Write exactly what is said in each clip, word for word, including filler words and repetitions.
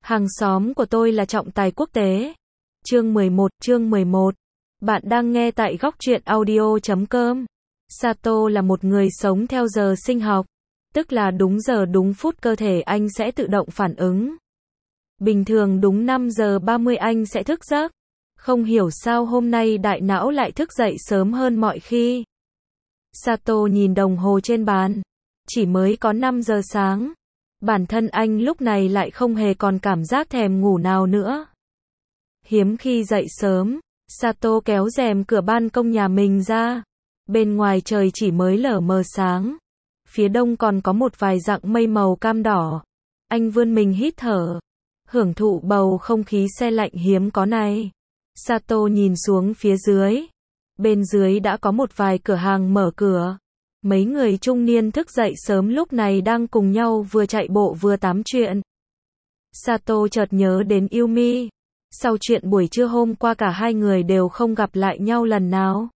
Hàng xóm của tôi là trọng tài quốc tế. Chương mười một, chương mười một. Bạn đang nghe tại góc truyện audio chấm com. Sato là một người sống theo giờ sinh học, tức là đúng giờ đúng phút cơ thể anh sẽ tự động phản ứng. Bình thường đúng năm giờ ba mươi anh sẽ thức giấc. Không hiểu sao hôm nay đại não lại thức dậy sớm hơn mọi khi. Sato nhìn đồng hồ trên bàn. Chỉ mới có năm giờ sáng. Bản thân anh lúc này lại không hề còn cảm giác thèm ngủ nào nữa. Hiếm khi dậy sớm, Sato kéo rèm cửa ban công nhà mình ra. Bên ngoài trời chỉ mới lờ mờ sáng. Phía đông còn có một vài dặng mây màu cam đỏ. Anh vươn mình hít thở, hưởng thụ bầu không khí se lạnh hiếm có này. Sato nhìn xuống phía dưới. Bên dưới đã có một vài cửa hàng mở cửa. Mấy người trung niên thức dậy sớm lúc này đang cùng nhau vừa chạy bộ vừa tám chuyện. Sato chợt nhớ đến Yumi. Sau chuyện buổi trưa hôm qua cả hai người đều không gặp lại nhau lần nào.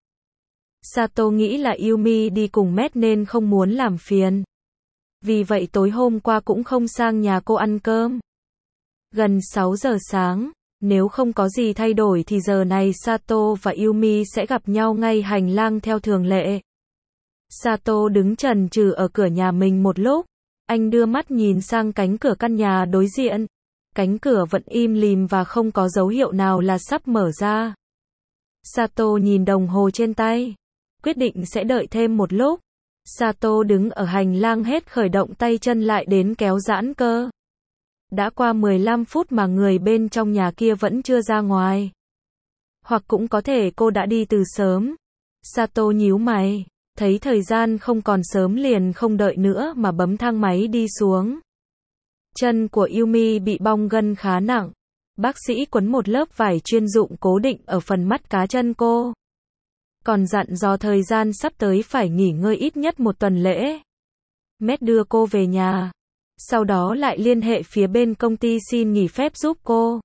Sato nghĩ là Yumi đi cùng Matt nên không muốn làm phiền. Vì vậy tối hôm qua cũng không sang nhà cô ăn cơm. Gần sáu giờ sáng, nếu không có gì thay đổi thì giờ này Sato và Yumi sẽ gặp nhau ngay hành lang theo thường lệ. Sato đứng chần chừ ở cửa nhà mình một lúc. Anh đưa mắt nhìn sang cánh cửa căn nhà đối diện. Cánh cửa vẫn im lìm và không có dấu hiệu nào là sắp mở ra. Sato nhìn đồng hồ trên tay. Quyết định sẽ đợi thêm một lúc. Sato đứng ở hành lang hết khởi động tay chân lại đến kéo giãn cơ. Đã qua mười lăm phút mà người bên trong nhà kia vẫn chưa ra ngoài. Hoặc cũng có thể cô đã đi từ sớm. Sato nhíu mày. Thấy thời gian không còn sớm liền không đợi nữa mà bấm thang máy đi xuống. Chân của Yumi bị bong gân khá nặng. Bác sĩ quấn một lớp vải chuyên dụng cố định ở phần mắt cá chân cô. Còn dặn dò thời gian sắp tới phải nghỉ ngơi ít nhất một tuần lễ. Matt đưa cô về nhà. Sau đó lại liên hệ phía bên công ty xin nghỉ phép giúp cô.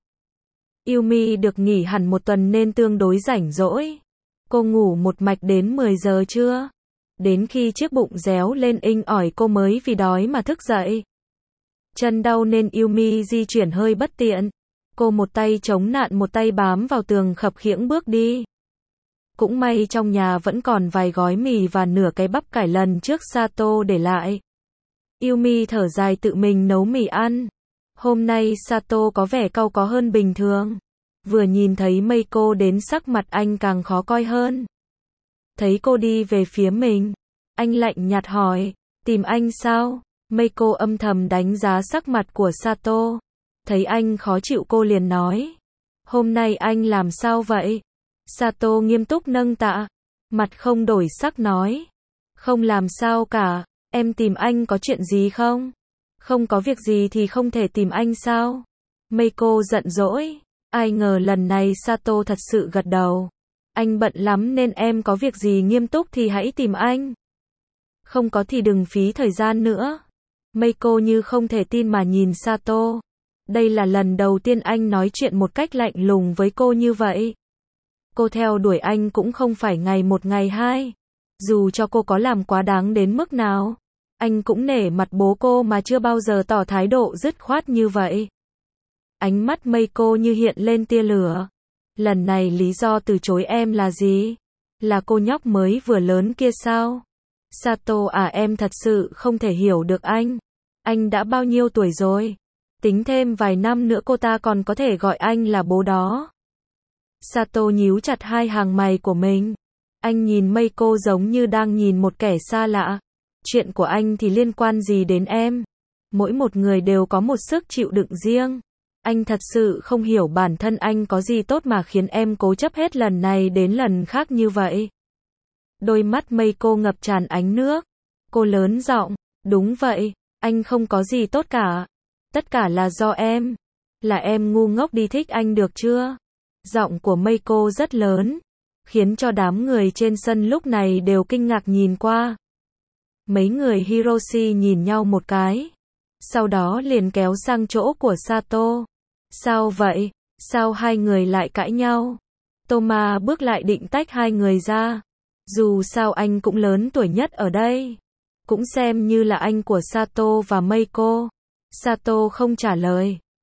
Yumi được nghỉ hẳn một tuần nên tương đối rảnh rỗi. Cô ngủ một mạch đến mười giờ trưa. Đến khi chiếc bụng réo lên inh ỏi cô mới vì đói mà thức dậy. Chân đau nên Yumi di chuyển hơi bất tiện. Cô một tay chống nạn một tay bám vào tường khập khiễng bước đi. Cũng may trong nhà vẫn còn vài gói mì và nửa cái bắp cải lần trước Sato để lại. Yumi thở dài tự mình nấu mì ăn. Hôm nay Sato có vẻ cau có hơn bình thường. Vừa nhìn thấy Meiko đến sắc mặt anh càng khó coi hơn. Thấy cô đi về phía mình, anh lạnh nhạt hỏi, tìm anh sao? Meiko âm thầm đánh giá sắc mặt của Sato. Thấy anh khó chịu cô liền nói, hôm nay anh làm sao vậy? Sato nghiêm túc nâng tạ, mặt không đổi sắc nói, không làm sao cả, em tìm anh có chuyện gì không? Không có việc gì thì không thể tìm anh sao? Meiko giận dỗi, ai ngờ lần này Sato thật sự gật đầu. Anh bận lắm nên em có việc gì nghiêm túc thì hãy tìm anh. Không có thì đừng phí thời gian nữa. Meiko như không thể tin mà nhìn Sato. Đây là lần đầu tiên anh nói chuyện một cách lạnh lùng với cô như vậy. Cô theo đuổi anh cũng không phải ngày một ngày hai. Dù cho cô có làm quá đáng đến mức nào, anh cũng nể mặt bố cô mà chưa bao giờ tỏ thái độ dứt khoát như vậy. Ánh mắt Meiko như hiện lên tia lửa. Lần này lý do từ chối em là gì? Là cô nhóc mới vừa lớn kia sao? Sato à, em thật sự không thể hiểu được anh. Anh đã bao nhiêu tuổi rồi? Tính thêm vài năm nữa cô ta còn có thể gọi anh là bố đó. Sato nhíu chặt hai hàng mày của mình. Anh nhìn Meiko giống như đang nhìn một kẻ xa lạ. Chuyện của anh thì liên quan gì đến em? Mỗi một người đều có một sức chịu đựng riêng. Anh thật sự không hiểu bản thân anh có gì tốt mà khiến em cố chấp hết lần này đến lần khác như vậy. Đôi mắt Meiko ngập tràn ánh nước. Cô lớn giọng, đúng vậy, anh không có gì tốt cả. Tất cả là do em. Là em ngu ngốc đi thích anh được chưa? Giọng của Meiko rất lớn, khiến cho đám người trên sân lúc này đều kinh ngạc nhìn qua. Mấy người Hiroshi nhìn nhau một cái. Sau đó liền kéo sang chỗ của Sato. Sao vậy? Sao hai người lại cãi nhau? Toma bước lại định tách hai người ra. Dù sao anh cũng lớn tuổi nhất ở đây. Cũng xem như là anh của Sato và Meiko. Sato không trả lời.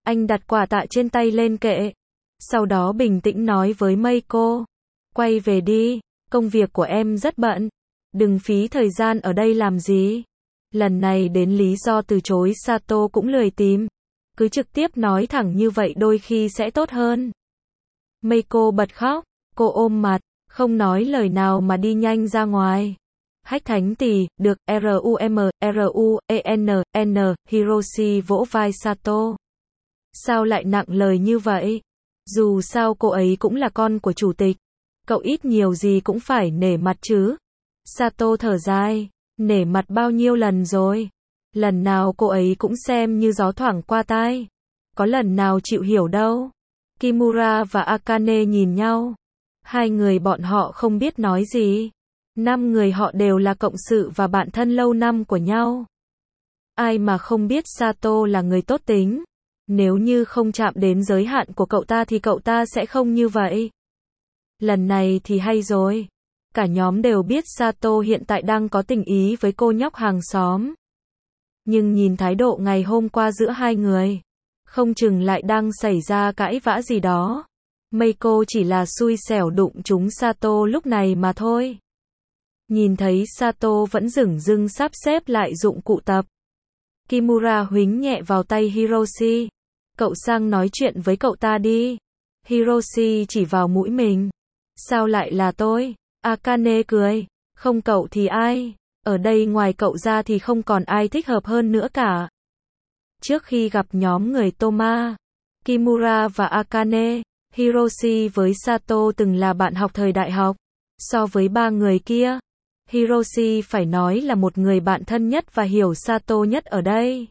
Anh đặt quà tạ trên tay lên kệ. Sau đó bình tĩnh nói với Meiko. Quay về đi, công việc của em rất bận. Đừng phí thời gian ở đây làm gì. Lần này đến lý do từ chối Sato cũng lười tìm. Cứ trực tiếp nói thẳng như vậy đôi khi sẽ tốt hơn. Meiko bật khóc. Cô ôm mặt, không nói lời nào mà đi nhanh ra ngoài. Hách Thánh Tỳ, được, RUM, RUEN, N, Hiroshi vỗ vai Sato. Sao lại nặng lời như vậy? Dù sao cô ấy cũng là con của chủ tịch. Cậu ít nhiều gì cũng phải nể mặt chứ. Sato thở dài. Nể mặt bao nhiêu lần rồi? Lần nào cô ấy cũng xem như gió thoảng qua tai. Có lần nào chịu hiểu đâu. Kimura và Akane nhìn nhau. Hai người bọn họ không biết nói gì. Năm người họ đều là cộng sự và bạn thân lâu năm của nhau. Ai mà không biết Sato là người tốt tính. Nếu như không chạm đến giới hạn của cậu ta thì cậu ta sẽ không như vậy. Lần này thì hay rồi. Cả nhóm đều biết Sato hiện tại đang có tình ý với cô nhóc hàng xóm. Nhưng nhìn thái độ ngày hôm qua giữa hai người, không chừng lại đang xảy ra cãi vã gì đó. Meiko chỉ là xui xẻo đụng trúng Sato lúc này mà thôi. Nhìn thấy Sato vẫn dửng dưng sắp xếp lại dụng cụ tập. Kimura huých nhẹ vào tay Hiroshi. Cậu sang nói chuyện với cậu ta đi. Hiroshi chỉ vào mũi mình. Sao lại là tôi? Akane cười. Không cậu thì ai? Ở đây ngoài cậu ra thì không còn ai thích hợp hơn nữa cả. Trước khi gặp nhóm người Toma, Kimura và Akane, Hiroshi với Sato từng là bạn học thời đại học. So với ba người kia, Hiroshi phải nói là một người bạn thân nhất và hiểu Sato nhất ở đây.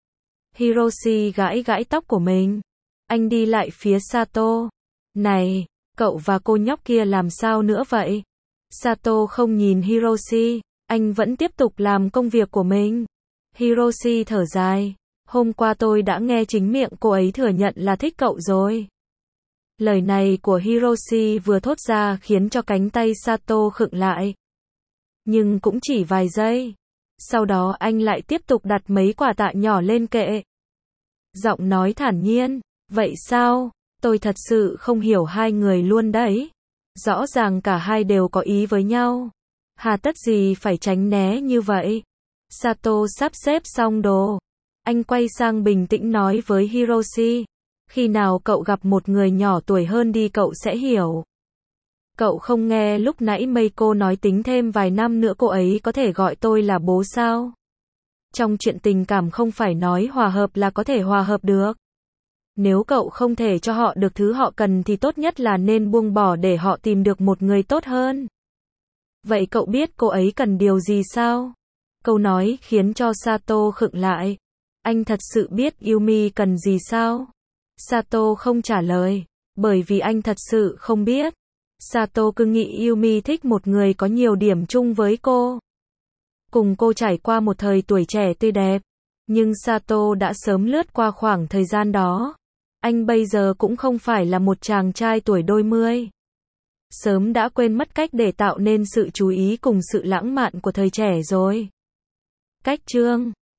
Hiroshi gãi gãi tóc của mình. Anh đi lại phía Sato. Này, cậu và cô nhóc kia làm sao nữa vậy? Sato không nhìn Hiroshi, anh vẫn tiếp tục làm công việc của mình. Hiroshi thở dài. Hôm qua tôi đã nghe chính miệng cô ấy thừa nhận là thích cậu rồi. Lời này của Hiroshi vừa thốt ra khiến cho cánh tay Sato khựng lại. Nhưng cũng chỉ vài giây. Sau đó anh lại tiếp tục đặt mấy quả tạ nhỏ lên kệ. Giọng nói thản nhiên. Vậy sao? Tôi thật sự không hiểu hai người luôn đấy. Rõ ràng cả hai đều có ý với nhau. Hà tất gì phải tránh né như vậy? Sato sắp xếp xong đồ. Anh quay sang bình tĩnh nói với Hiroshi. Khi nào cậu gặp một người nhỏ tuổi hơn đi cậu sẽ hiểu. Cậu không nghe lúc nãy Meiko nói tính thêm vài năm nữa cô ấy có thể gọi tôi là bố sao? Trong chuyện tình cảm không phải nói hòa hợp là có thể hòa hợp được. Nếu cậu không thể cho họ được thứ họ cần thì tốt nhất là nên buông bỏ để họ tìm được một người tốt hơn. Vậy cậu biết cô ấy cần điều gì sao? Câu nói khiến cho Sato khựng lại. Anh thật sự biết Yumi cần gì sao? Sato không trả lời, bởi vì anh thật sự không biết. Sato cứ nghĩ Yumi thích một người có nhiều điểm chung với cô. Cùng cô trải qua một thời tuổi trẻ tươi đẹp. Nhưng Sato đã sớm lướt qua khoảng thời gian đó. Anh bây giờ cũng không phải là một chàng trai tuổi đôi mươi. Sớm đã quên mất cách để tạo nên sự chú ý cùng sự lãng mạn của thời trẻ rồi. Cách chương